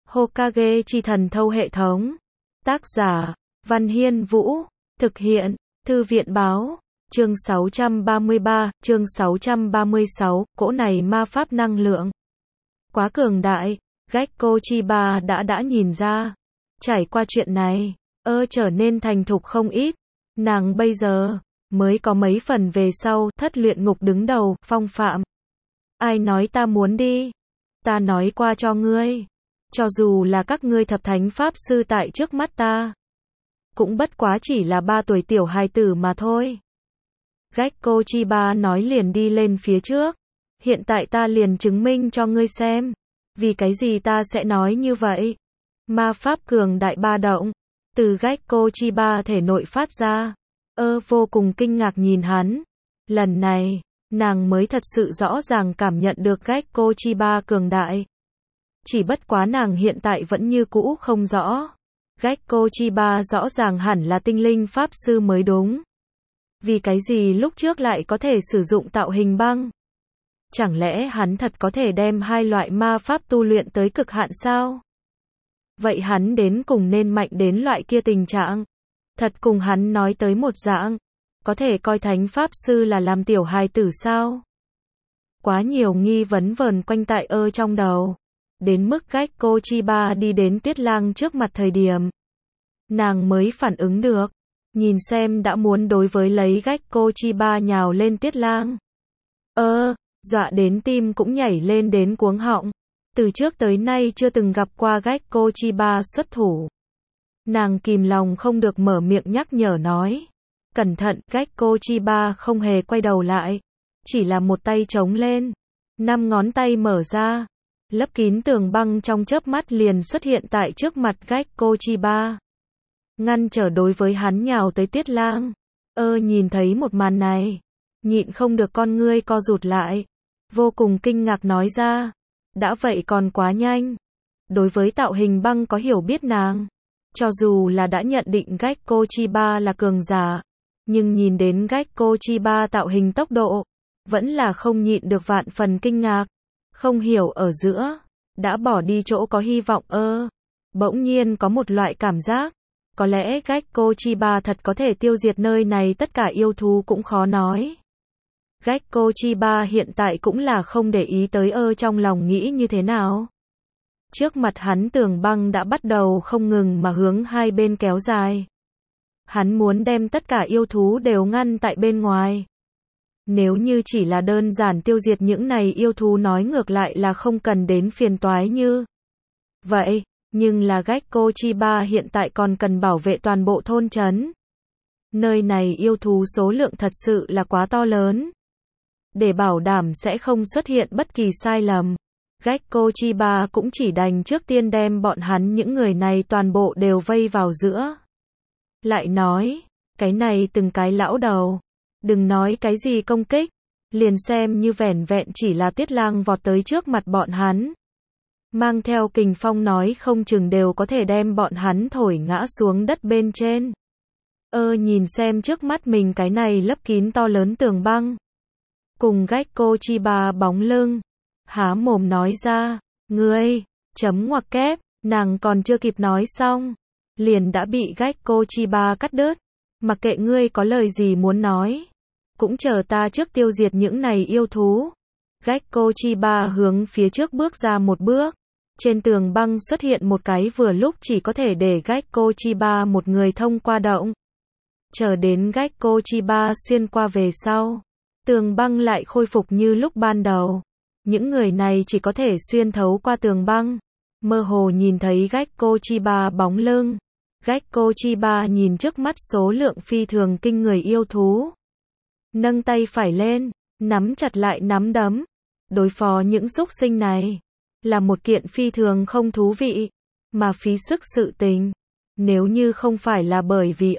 Hokage chi thần thâu hệ thống. Tác giả, Văn Hiên Vũ. Thực hiện, Thư viện Báo. Chương 633, chương 636, cỗ này ma pháp năng lượng. Quá cường đại, Gekko Chiba đã nhìn ra. Trải qua chuyện này, trở nên thành thục không ít. Nàng bây giờ, mới có mấy phần về sau, thất luyện ngục đứng đầu, phong phạm. Ai nói ta muốn đi? Ta nói qua cho ngươi. Cho dù là các ngươi thập thánh pháp sư tại trước mắt ta, cũng bất quá chỉ là 3 tuổi tiểu hài tử mà thôi. Gekko Chiba nói liền đi lên phía trước. Hiện tại ta liền chứng minh cho ngươi xem. Vì cái gì ta sẽ nói như vậy? Ma pháp cường đại ba động. Từ Gekko Chiba thể nội phát ra. Vô cùng kinh ngạc nhìn hắn. Lần này, nàng mới thật sự rõ ràng cảm nhận được Gekko Chiba cường đại. Chỉ bất quá nàng hiện tại vẫn như cũ không rõ. Gekko Chiba rõ ràng hẳn là tinh linh pháp sư mới đúng. Vì cái gì lúc trước lại có thể sử dụng tạo hình băng? Chẳng lẽ hắn thật có thể đem hai loại ma pháp tu luyện tới cực hạn sao? Vậy hắn đến cùng nên mạnh đến loại kia tình trạng? Thật cùng hắn nói tới một dạng. Có thể coi thánh pháp sư là làm tiểu hài tử sao? Quá nhiều nghi vấn vờn quanh tại trong đầu. Đến mức Gekko Chiba đi đến Tuyết Lang trước mặt thời điểm, nàng mới phản ứng được. Nhìn xem đã muốn đối với lấy Gekko Chiba nhào lên Tuyết Lang. Dọa đến tim cũng nhảy lên đến cuống họng. Từ trước tới nay chưa từng gặp qua Gekko Chiba xuất thủ. Nàng kìm lòng không được mở miệng nhắc nhở nói. Cẩn thận, Gekko Chiba không hề quay đầu lại. Chỉ là một tay chống lên. 5 ngón tay mở ra. Lấp kín tường băng trong chớp mắt liền xuất hiện tại trước mặt Gekko Chiba. Ngăn trở đối với hắn nhào tới Tuyết Lang. Nhìn thấy một màn này, nhịn không được con ngươi co rụt lại. Vô cùng kinh ngạc nói ra. Đã vậy còn quá nhanh. Đối với tạo hình băng có hiểu biết nàng. Cho dù là đã nhận định Gekko Chiba là cường giả, nhưng nhìn đến Gekko Chiba tạo hình tốc độ, vẫn là không nhịn được vạn phần kinh ngạc. Không hiểu ở giữa, đã bỏ đi chỗ có hy vọng Bỗng nhiên có một loại cảm giác, có lẽ Gekko Chiba thật có thể tiêu diệt nơi này tất cả yêu thú cũng khó nói. Gekko Chiba hiện tại cũng là không để ý tới trong lòng nghĩ như thế nào. Trước mặt hắn tường băng đã bắt đầu không ngừng mà hướng hai bên kéo dài. Hắn muốn đem tất cả yêu thú đều ngăn tại bên ngoài. Nếu như chỉ là đơn giản tiêu diệt những này yêu thú nói ngược lại là không cần đến phiền toái như vậy, nhưng là Gekko Chiba hiện tại còn cần bảo vệ toàn bộ thôn trấn. Nơi này yêu thú số lượng thật sự là quá to lớn. Để bảo đảm sẽ không xuất hiện bất kỳ sai lầm, Gekko Chiba cũng chỉ đành trước tiên đem bọn hắn những người này toàn bộ đều vây vào giữa. Lại nói, cái này từng cái lão đầu. Đừng nói cái gì công kích, liền xem như vẻn vẹn chỉ là Tuyết Lang vọt tới trước mặt bọn hắn. Mang theo kình phong nói không chừng đều có thể đem bọn hắn thổi ngã xuống đất bên trên. Nhìn xem trước mắt mình cái này lấp kín to lớn tường băng. Cùng Gekko Chiba bóng lưng. Há mồm nói ra, ngươi, chấm ngoặc kép, nàng còn chưa kịp nói xong. Liền đã bị Gekko Chiba cắt đứt. Mặc kệ ngươi có lời gì muốn nói. Cũng chờ ta trước tiêu diệt những này yêu thú. Gekko Chiba hướng phía trước bước ra một bước. Trên tường băng xuất hiện một cái vừa lúc chỉ có thể để Gekko Chiba một người thông qua động. Chờ đến Gekko Chiba xuyên qua về sau. Tường băng lại khôi phục như lúc ban đầu. Những người này chỉ có thể xuyên thấu qua tường băng. Mơ hồ nhìn thấy Gekko Chiba bóng lưng. Gekko Chiba nhìn trước mắt số lượng phi thường kinh người yêu thú. Nâng tay phải lên, nắm chặt lại nắm đấm. Đối phó những xúc sinh này, là một kiện phi thường không thú vị, mà phí sức sự tình. Nếu như không phải là bởi vì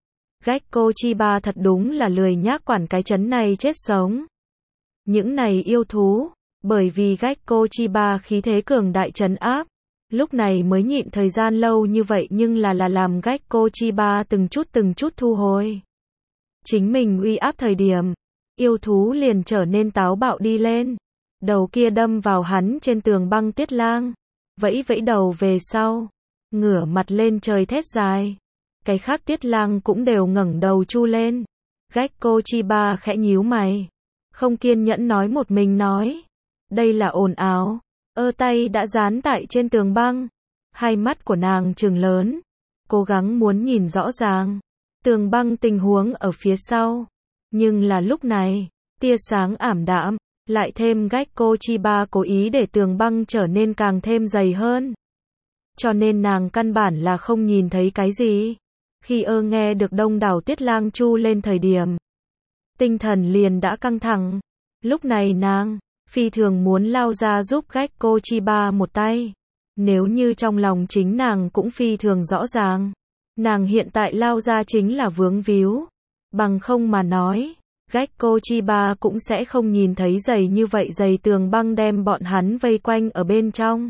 Gekko Chiba thật đúng là lười nhác quản cái trấn này chết sống. Những này yêu thú, bởi vì Gekko Chiba khí thế cường đại trấn áp. Lúc này mới nhịn thời gian lâu như vậy nhưng là làm Gekko Chiba từng chút thu hồi. Chính mình uy áp thời điểm, yêu thú liền trở nên táo bạo đi lên. Đầu kia đâm vào hắn trên tường băng Tuyết Lang. vẫy vẫy đầu về sau, ngửa mặt lên trời thét dài. Cái khác Tiết Lang cũng đều ngẩng đầu chu lên. Gekko Chiba khẽ nhíu mày, không kiên nhẫn nói một mình nói. Đây là ồn ào. Tay đã dán tại trên tường băng. Hai mắt của nàng trừng lớn, cố gắng muốn nhìn rõ ràng tường băng tình huống ở phía sau. Nhưng là lúc này, tia sáng ảm đạm, lại thêm Gekko Chiba cố ý để tường băng trở nên càng thêm dày hơn. Cho nên nàng căn bản là không nhìn thấy cái gì. Khi nghe được đông đảo Tiết Lang chu lên thời điểm, tinh thần liền đã căng thẳng. Lúc này nàng phi thường muốn lao ra giúp Gekko Chiba một tay. Nếu như trong lòng chính nàng cũng phi thường rõ ràng, nàng hiện tại lao ra chính là vướng víu. Bằng không mà nói, Gekko Chiba cũng sẽ không nhìn thấy dày như vậy dày tường băng đem bọn hắn vây quanh ở bên trong.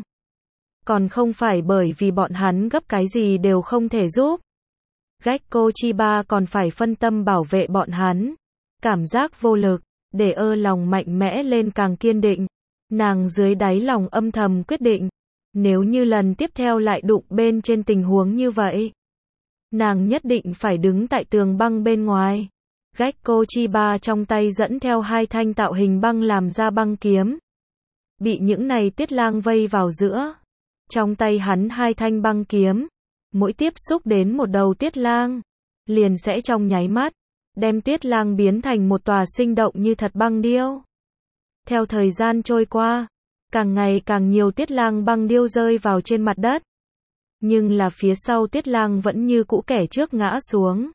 Còn không phải bởi vì bọn hắn gấp cái gì đều không thể giúp. Gekko Chiba còn phải phân tâm bảo vệ bọn hắn. Cảm giác vô lực, để lòng mạnh mẽ lên càng kiên định. Nàng dưới đáy lòng âm thầm quyết định, nếu như lần tiếp theo lại đụng bên trên tình huống như vậy, nàng nhất định phải đứng tại tường băng bên ngoài. Gekko Chiba trong tay dẫn theo hai thanh tạo hình băng làm ra băng kiếm. Bị những này Tiết Lang vây vào giữa. Trong tay hắn hai thanh băng kiếm, mỗi tiếp xúc đến một đầu Tiết Lang, liền sẽ trong nháy mắt đem Tiết Lang biến thành một tòa sinh động như thật băng điêu. Theo thời gian trôi qua, càng ngày càng nhiều Tiết Lang băng điêu rơi vào trên mặt đất. Nhưng là phía sau Tiết Lang vẫn như cũ kẻ trước ngã xuống,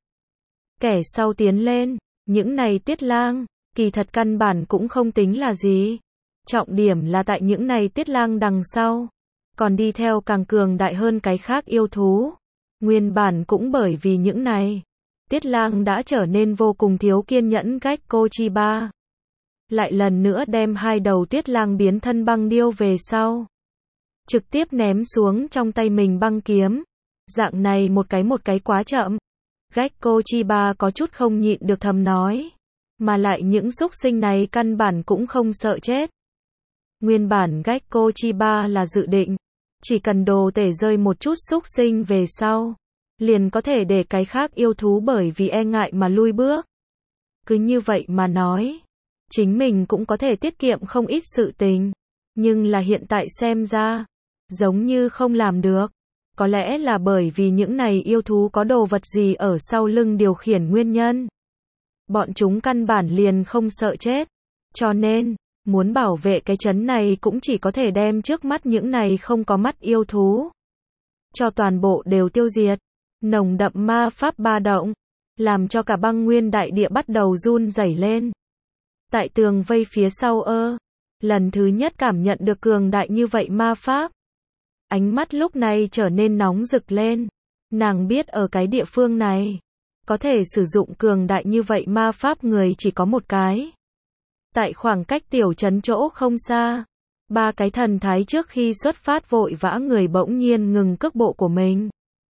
kẻ sau tiến lên. Những này Tiết Lang, kỳ thật căn bản cũng không tính là gì. Trọng điểm là tại những này Tiết Lang đằng sau, còn đi theo càng cường đại hơn cái khác yêu thú. Nguyên bản cũng bởi vì những này, Tiết Lang đã trở nên vô cùng thiếu kiên nhẫn. Gekko Chiba lại lần nữa đem hai đầu Tiết Lang biến thân băng điêu về sau, trực tiếp ném xuống trong tay mình băng kiếm. Dạng này một cái quá chậm. Gekko Chiba có chút không nhịn được thầm nói, mà lại những xúc sinh này căn bản cũng không sợ chết. Nguyên bản Gekko Chiba là dự định, chỉ cần đồ tể rơi một chút xúc sinh về sau, liền có thể để cái khác yêu thú bởi vì e ngại mà lui bước. Cứ như vậy mà nói, chính mình cũng có thể tiết kiệm không ít sự tình. Nhưng là hiện tại xem ra, giống như không làm được. Có lẽ là bởi vì những này yêu thú có đồ vật gì ở sau lưng điều khiển nguyên nhân. Bọn chúng căn bản liền không sợ chết. Cho nên, muốn bảo vệ cái trấn này cũng chỉ có thể đem trước mắt những này không có mắt yêu thú cho toàn bộ đều tiêu diệt. Nồng đậm ma pháp ba động, làm cho cả băng nguyên đại địa bắt đầu run rẩy lên. Tại tường vây phía sau lần thứ nhất cảm nhận được cường đại như vậy ma pháp. Ánh mắt lúc này trở nên nóng rực lên. Nàng biết ở cái địa phương này, có thể sử dụng cường đại như vậy ma pháp người chỉ có một cái. Tại khoảng cách tiểu trấn chỗ không xa, ba cái thần thái trước khi xuất phát vội vã người bỗng nhiên ngừng cước bộ của mình.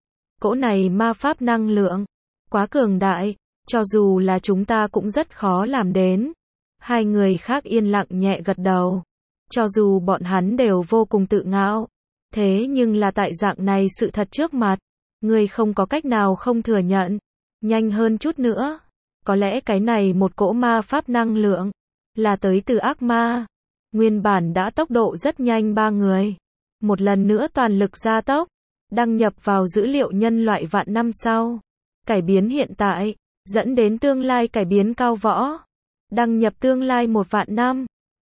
Cỗ này ma pháp năng lượng, quá cường đại, cho dù là chúng ta cũng rất khó làm đến. Hai người khác yên lặng nhẹ gật đầu. Cho dù bọn hắn đều vô cùng tự ngạo, thế nhưng là tại dạng này sự thật trước mặt, người không có cách nào không thừa nhận. Nhanh hơn chút nữa, có lẽ cái này một cỗ ma pháp năng lượng là tới từ ác ma. Nguyên bản đã tốc độ rất nhanh ba người, một lần nữa toàn lực gia tốc, đăng nhập vào dữ liệu nhân loại vạn năm sau, cải biến hiện tại, dẫn đến tương lai cải biến cao võ. Đăng nhập tương lai 1 vạn năm.